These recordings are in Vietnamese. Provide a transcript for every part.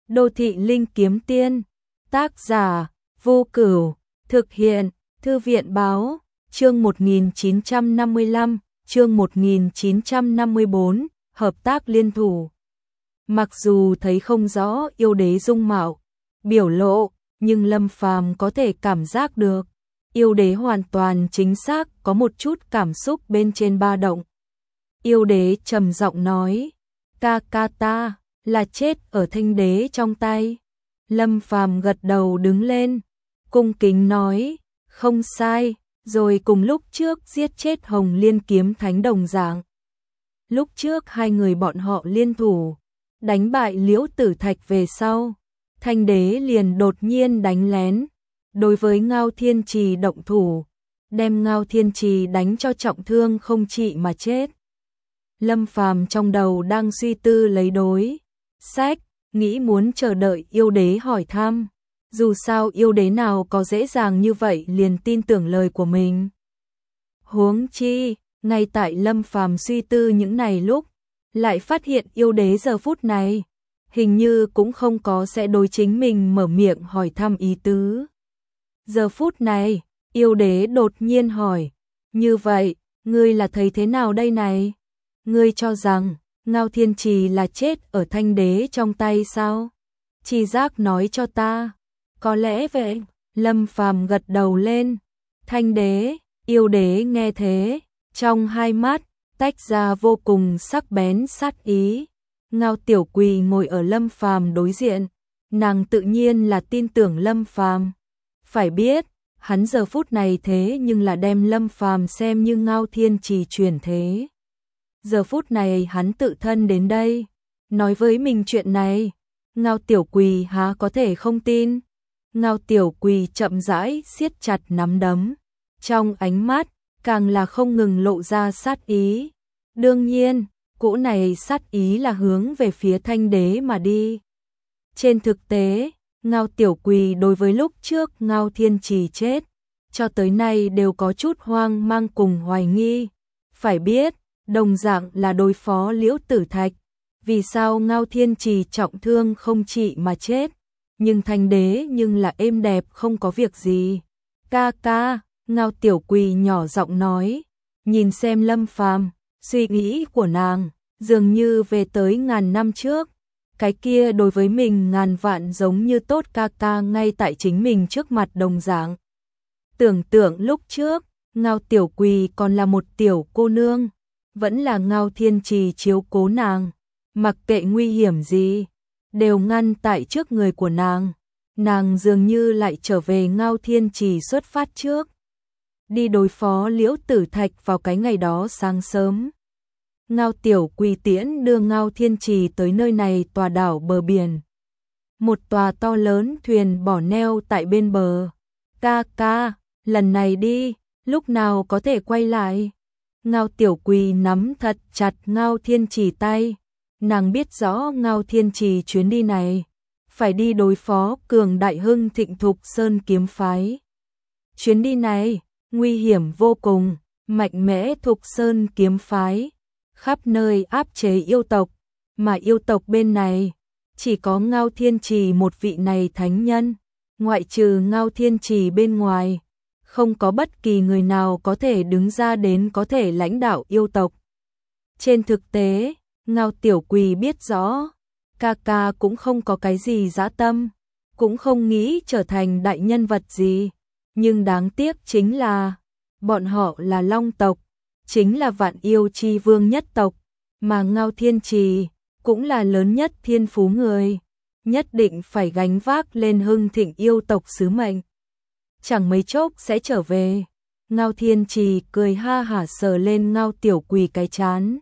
Đô thị linh kiếm tiên, tác giả, Vô Cửu, thực hiện, Thư viện báo, chương 1955, chương 1954, hợp tác liên thủ. Mặc dù thấy không rõ yêu đế dung mạo, biểu lộ, nhưng Lâm Phàm có thể cảm giác được, yêu đế hoàn toàn chính xác có một chút cảm xúc bên trên ba động. Yêu đế trầm giọng nói, ca ca ta là chết ở Thanh đế trong tay. Lâm Phàm gật đầu đứng lên, cung kính nói, không sai, rồi cùng lúc trước giết chết Hồng Liên kiếm thánh đồng dạng. Lúc trước hai người bọn họ liên thủ, đánh bại Liễu Tử Thạch về sau, Thanh đế liền đột nhiên đánh lén, đối với Ngao Thiên Trì động thủ, đem Ngao Thiên Trì đánh cho trọng thương không trị mà chết. Lâm Phàm trong đầu đang suy tư lấy đối sách, nghĩ muốn chờ đợi yêu đế hỏi thăm. Dù sao yêu đế nào có dễ dàng như vậy liền tin tưởng lời của mình. Huống chi, ngay tại Lâm Phàm suy tư những này lúc, lại phát hiện yêu đế giờ phút này, hình như cũng không có sẽ đối chính mình mở miệng hỏi thăm ý tứ. Giờ phút này, yêu đế đột nhiên hỏi, như vậy, ngươi là thấy thế nào đây này? Ngươi cho rằng, Ngao Thiên Trì là chết ở Thanh đế trong tay sao? Chi giác nói cho ta. Có lẽ vậy, Lâm Phàm gật đầu lên. Thanh đế, yêu đế nghe thế, trong hai mắt, tách ra vô cùng sắc bén sát ý. Ngao Tiểu Quỳ ngồi ở Lâm Phàm đối diện, nàng tự nhiên là tin tưởng Lâm Phàm. Phải biết, hắn giờ phút này thế nhưng là đem Lâm Phàm xem như Ngao Thiên Trì chuyển thế. Giờ phút này hắn tự thân đến đây, nói với mình chuyện này, Ngao Tiểu Quỳ há có thể không tin. Ngao Tiểu Quỳ chậm rãi siết chặt nắm đấm, trong ánh mắt càng là không ngừng lộ ra sát ý. Đương nhiên, cỗ này sát ý là hướng về phía Thanh đế mà đi. Trên thực tế, Ngao Tiểu Quỳ đối với lúc trước Ngao Thiên Trì chết, cho tới nay đều có chút hoang mang cùng hoài nghi. Phải biết, đồng dạng là đối phó Liễu Tử Thạch, vì sao Ngao Thiên Trì trọng thương không trị mà chết? Nhưng Thanh đế nhưng là êm đẹp không có việc gì. Ca ca, Ngao Tiểu Quỳ nhỏ giọng nói, nhìn xem Lâm Phàm, suy nghĩ của nàng dường như về tới ngàn năm trước. Cái kia đối với mình ngàn vạn giống như tốt ca ca ngay tại chính mình trước mặt đồng dạng. Tưởng tượng lúc trước, Ngao Tiểu Quỳ còn là một tiểu cô nương, vẫn là Ngao Thiên Trì chiếu cố nàng, mặc kệ nguy hiểm gì, đều ngăn tại trước người của nàng. Nàng dường như lại trở về Ngao Thiên Trì xuất phát trước, đi đối phó Liễu Tử Thạch vào cái ngày đó sáng sớm. Ngao Tiểu Quỳ tiễn đưa Ngao Thiên Trì tới nơi này tòa đảo bờ biển. Một tòa to lớn thuyền bỏ neo tại bên bờ. Ca ca, lần này đi, lúc nào có thể quay lại? Ngao Tiểu Quỳ nắm thật chặt Ngao Thiên Trì tay. Nàng biết rõ Ngao Thiên Trì chuyến đi này phải đi đối phó cường đại hưng thịnh Thục Sơn kiếm phái. Chuyến đi này nguy hiểm vô cùng, mạnh mẽ Thục Sơn kiếm phái khắp nơi áp chế yêu tộc, mà yêu tộc bên này chỉ có Ngao Thiên Trì một vị này thánh nhân, ngoại trừ Ngao Thiên Trì bên ngoài, không có bất kỳ người nào có thể đứng ra đến có thể lãnh đạo yêu tộc. Trên thực tế, Ngao Tiểu Quỳ biết rõ, ca ca cũng không có cái gì dã tâm, cũng không nghĩ trở thành đại nhân vật gì, nhưng đáng tiếc chính là, bọn họ là Long tộc, chính là vạn yêu chi vương nhất tộc, mà Ngao Thiên Trì cũng là lớn nhất thiên phú người, nhất định phải gánh vác lên hưng thịnh yêu tộc sứ mệnh. Chẳng mấy chốc sẽ trở về. Ngao Thiên Trì cười ha hả sờ lên Ngao Tiểu Quỳ cái trán,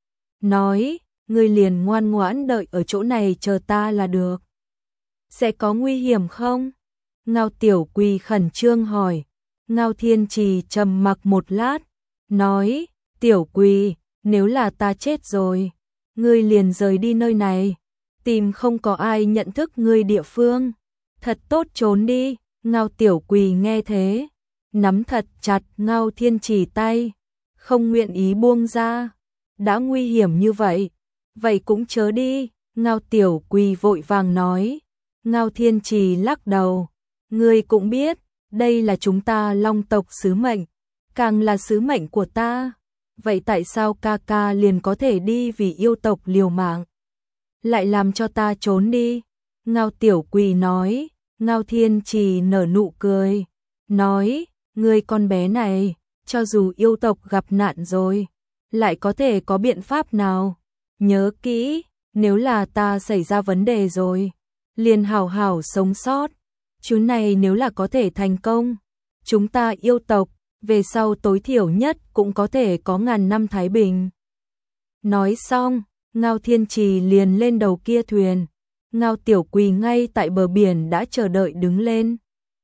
nói, ngươi liền ngoan ngoãn đợi ở chỗ này chờ ta là được. Sẽ có nguy hiểm không? Ngao Tiểu Quỳ khẩn trương hỏi. Ngao Thiên Trì trầm mặc một lát, nói, Tiểu Quỳ, nếu là ta chết rồi, ngươi liền rời đi nơi này, tìm không có ai nhận thức ngươi địa phương, thật tốt trốn đi. Ngao Tiểu Quỳ nghe thế, nắm thật chặt Ngao Thiên Trì tay, không nguyện ý buông ra. Đã nguy hiểm như vậy, vậy cũng chớ đi. Ngao Tiểu Quỳ vội vàng nói, Ngao Thiên Trì lắc đầu, ngươi cũng biết, đây là chúng ta Long tộc sứ mệnh, càng là sứ mệnh của ta. Vậy tại sao ca ca liền có thể đi vì yêu tộc liều mạng, lại làm cho ta trốn đi? Ngao Tiểu Quỳ nói. Ngao Thiên Trì nở nụ cười, nói, ngươi con bé này, cho dù yêu tộc gặp nạn rồi, lại có thể có biện pháp nào? Nhớ kỹ, nếu là ta xảy ra vấn đề rồi, liền hảo hảo sống sót. Chú này nếu là có thể thành công, chúng ta yêu tộc, về sau tối thiểu nhất cũng có thể có ngàn năm thái bình. Nói xong, Ngao Thiên Trì liền lên đầu kia thuyền. Ngao Tiểu Quỳ ngay tại bờ biển đã chờ đợi đứng lên.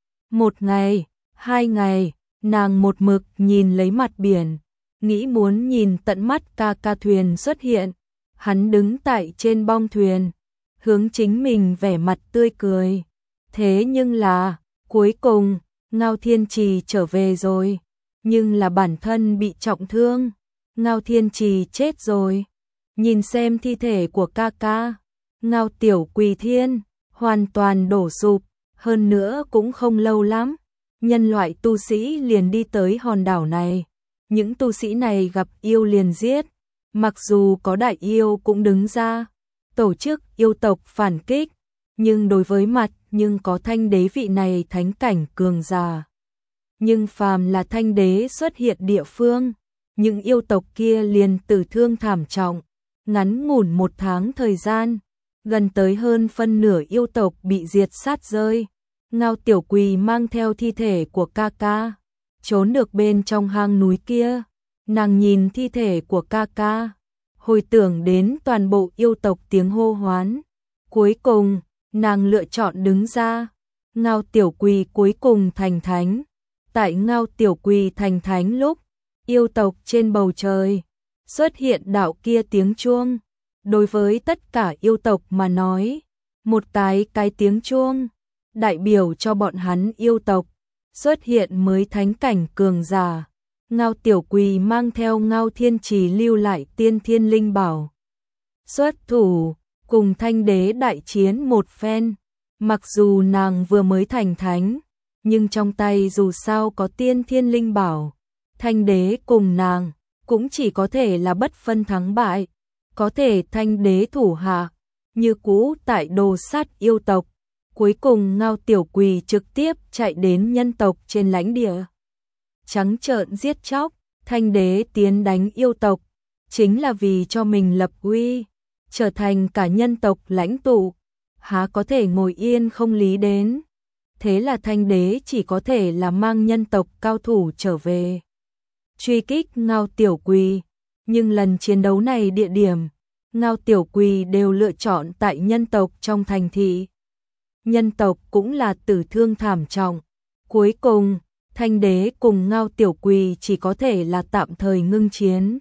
1 ngày, 2 ngày, nàng một mực nhìn lấy mặt biển, nghĩ muốn nhìn tận mắt ca ca thuyền xuất hiện. Hắn đứng tại trên bong thuyền, hướng chính mình vẻ mặt tươi cười. Thế nhưng là, cuối cùng, Ngao Thiên Trì trở về rồi, nhưng là bản thân bị trọng thương. Ngao Thiên Trì chết rồi. Nhìn xem thi thể của ca ca, Ngao Tiểu Quỳ Thiên hoàn toàn đổ sụp, hơn nữa cũng không lâu lắm, nhân loại tu sĩ liền đi tới hòn đảo này. Những tu sĩ này gặp yêu liền giết, mặc dù có đại yêu cũng đứng ra tổ chức yêu tộc phản kích, nhưng đối với mặt nhưng có Thanh Đế vị này thánh cảnh cường giả. Nhưng phàm là Thanh Đế xuất hiện địa phương, những yêu tộc kia liền tử thương thảm trọng. Ngắn ngủn 1 tháng thời gian, gần tới hơn phân nửa yêu tộc bị diệt sát rơi. Ngao Tiểu Quỳ mang theo thi thể của ca ca, trốn được bên trong hang núi kia. Nàng nhìn thi thể của ca ca, hồi tưởng đến toàn bộ yêu tộc tiếng hô hoán. Cuối cùng, nàng lựa chọn đứng ra. Ngao Tiểu Quỳ cuối cùng thành thánh. Tại Ngao Tiểu Quỳ thành thánh lúc, yêu tộc trên bầu trời xuất hiện đạo kia tiếng chuông. Đối với tất cả yêu tộc mà nói, một cái tiếng chuông đại biểu cho bọn hắn yêu tộc xuất hiện mới thánh cảnh cường giả. Ngao Tiểu Quỳ mang theo Ngao Thiên Trì lưu lại tiên thiên linh bảo, xuất thủ cùng Thanh Đế đại chiến một phen. Mặc dù nàng vừa mới thành thánh, nhưng trong tay dù sao có tiên thiên linh bảo, Thanh Đế cùng nàng cũng chỉ có thể là bất phân thắng bại. Có thể Thanh Đế thủ hạ như cũ tại đồ sát yêu tộc. Cuối cùng Ngao Tiểu Quỳ trực tiếp chạy đến nhân tộc trên lãnh địa, trắng trợn giết chóc. Thanh Đế tiến đánh yêu tộc chính là vì cho mình lập uy, trở thành cả nhân tộc lãnh tụ, há có thể ngồi yên không lý đến. Thế là Thanh Đế chỉ có thể là mang nhân tộc cao thủ trở về, truy kích Ngao Tiểu Quỳ. Nhưng lần chiến đấu này địa điểm, Ngao Tiểu Quỳ đều lựa chọn tại nhân tộc trong thành thị. Nhân tộc cũng là tử thương thảm trọng. Cuối cùng, Thanh Đế cùng Ngao Tiểu Quỳ chỉ có thể là tạm thời ngưng chiến.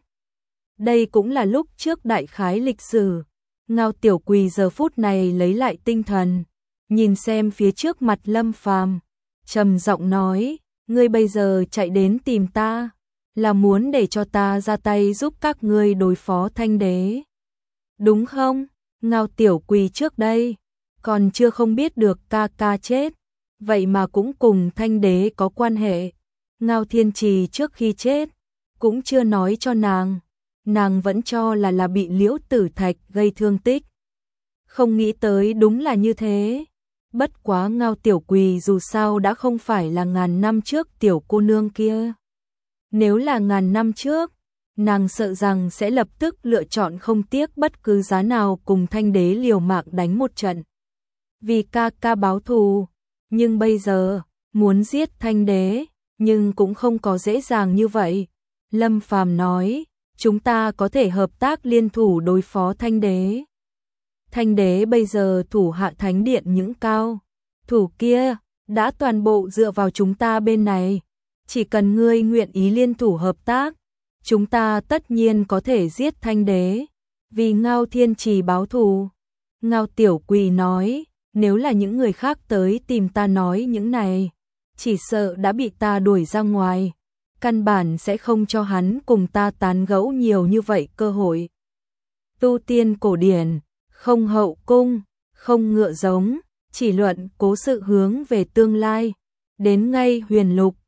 Đây cũng là lúc trước đại khái lịch sử. Ngao Tiểu Quỳ giờ phút này lấy lại tinh thần, nhìn xem phía trước mặt Lâm Phàm, trầm giọng nói, ngươi bây giờ chạy đến tìm ta, là muốn để cho ta ra tay giúp các ngươi đối phó Thanh Đế, đúng không? Ngao Tiểu Quỳ trước đây còn chưa không biết được ca ca chết, vậy mà cũng cùng Thanh Đế có quan hệ. Ngao Thiên Trì trước khi chết cũng chưa nói cho nàng vẫn cho là bị Liễu Tử Thạch gây thương tích. Không nghĩ tới đúng là như thế. Bất quá Ngao Tiểu Quỳ dù sao đã không phải là ngàn năm trước tiểu cô nương kia. Nếu là ngàn năm trước, nàng sợ rằng sẽ lập tức lựa chọn không tiếc bất cứ giá nào cùng Thanh Đế liều mạng đánh một trận, vì ca ca báo thù. Nhưng bây giờ, muốn giết Thanh Đế, nhưng cũng không có dễ dàng như vậy. Lâm Phàm nói, chúng ta có thể hợp tác liên thủ đối phó Thanh Đế. Thanh Đế bây giờ thủ hạ thánh điện những cao thủ kia đã toàn bộ dựa vào chúng ta bên này. Chỉ cần ngươi nguyện ý liên thủ hợp tác, chúng ta tất nhiên có thể giết Thanh Đế, vì Ngao Thiên Trì báo thù. Ngao Tiểu Quỳ nói, nếu là những người khác tới tìm ta nói những này, chỉ sợ đã bị ta đuổi ra ngoài, căn bản sẽ không cho hắn cùng ta tán gẫu nhiều như vậy cơ hội. Tu tiên cổ điển, không hậu cung, không ngựa giống, chỉ luận cố sự hướng về tương lai. Đến ngay huyền lục,